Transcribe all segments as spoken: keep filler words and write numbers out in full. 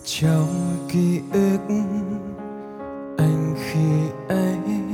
Trong ký ức anh khi ấy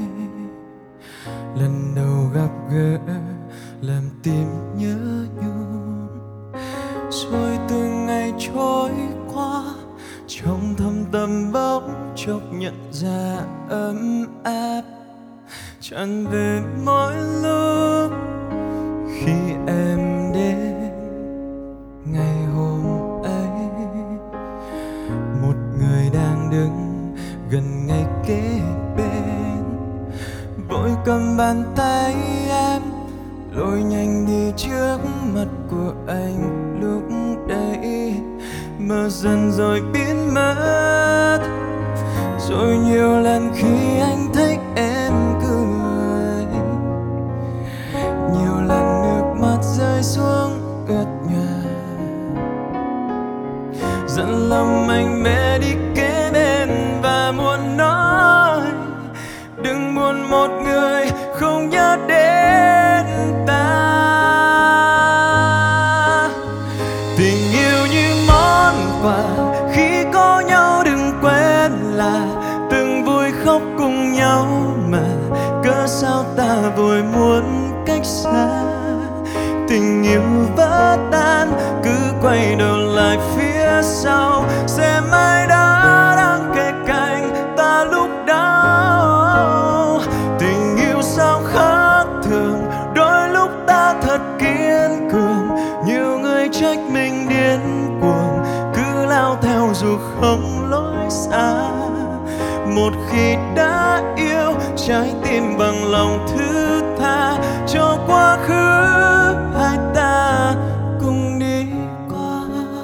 lần đầu gặp gỡ làm tim nhớ nhung, rồi từng ngày trôi qua trong thâm tâm bỗng chốc nhận ra ấm áp tràn về mỗi lúc khi em đến. Ngày hôm ấy một người đang đứng gần ngay kế bên, vội cầm bàn tay em lôi nhanh đi trước mặt của anh. Lúc đấy mơ dần rồi biến mất, rồi nhiều lần khi anh thấy em cười, nhiều lần nước mắt rơi xuống ướt nhòa, dặn lòng anh bé đi kế bên và muốn nói đừng buồn một người không nhớ đến ta. Tình yêu như món quà khi có nhau, đừng quên là từng vui khóc cùng nhau, mà cớ sao ta vội muốn cách xa. Tình yêu vỡ tan cứ quay đầu lại phía sau, xem ai đó đang kề cạnh ta lúc đau. Tình yêu sao khác thường, đôi lúc ta thật kiên cường, nhiều người trách mình điên cuồng, cứ lao theo dù không lối xa. Một khi đã yêu, trái tim bằng lòng thứ tha cho quá khứ hai ta cùng đi qua.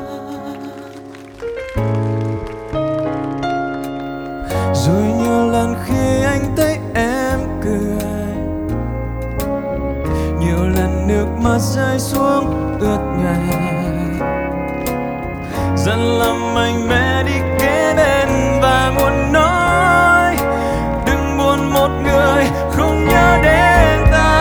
Rồi nhiều lần khi anh thấy em cười, nhiều lần nước mắt rơi xuống ướt nhòa, dần làm anh bé đi kế bên và muốn nói đừng buồn một người không nhớ đến ta.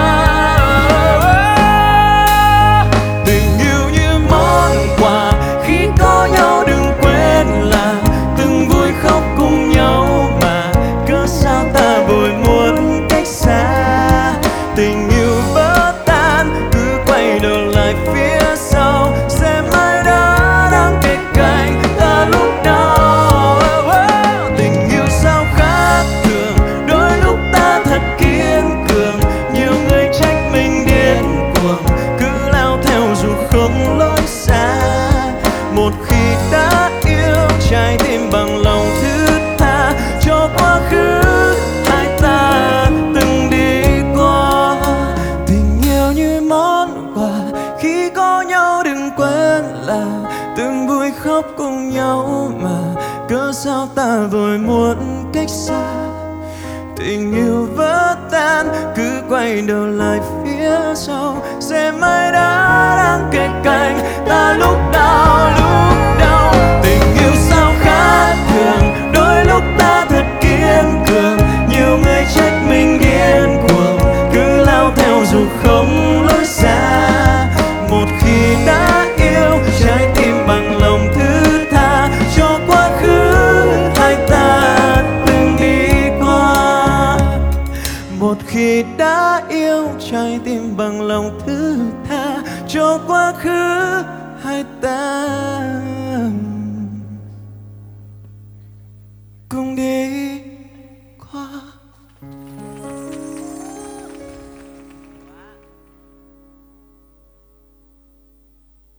Tình yêu như món quà khi có nhau, đừng quên là từng vui khóc cùng nhau, mà cớ sao ta vội muốn cách xa. Tình yêu vỡ tan cứ quay đầu lại phía sau, xem ai đó đang kề cạnh ta lúc đau. Tình yêu sao khác thường, đôi lúc ta thật kiên cường, nhiều người trách mình điên cuồng, cứ lao theo dù không lối xa. Một khi đã yêu, trái tim bằng lòng thứ tha cho quá khứ hai ta từng đi qua. Tình yêu như món quà khi có nhau, đừng quên là từng vui khóc cùng nhau, mà cớ sao ta vội muốn cách xa. Tình yêu vỡ tan cứ quay đầu lại phía sau, xem ai đã đang kề cạnh ta lúc đau lúc đau. Tình yêu sao khác thường, đôi lúc ta thật kiên cường, nhiều người trách mình điên cuồng, cứ lao theo dù không lối xa. Một khi đã yêu, trái tim bằng lòng thứ tha cho quá khứ hai ta từng đi qua. Một khi đã yêu, trái tim bằng lòng thứ tha cho quá khứ hai ta cùng đi.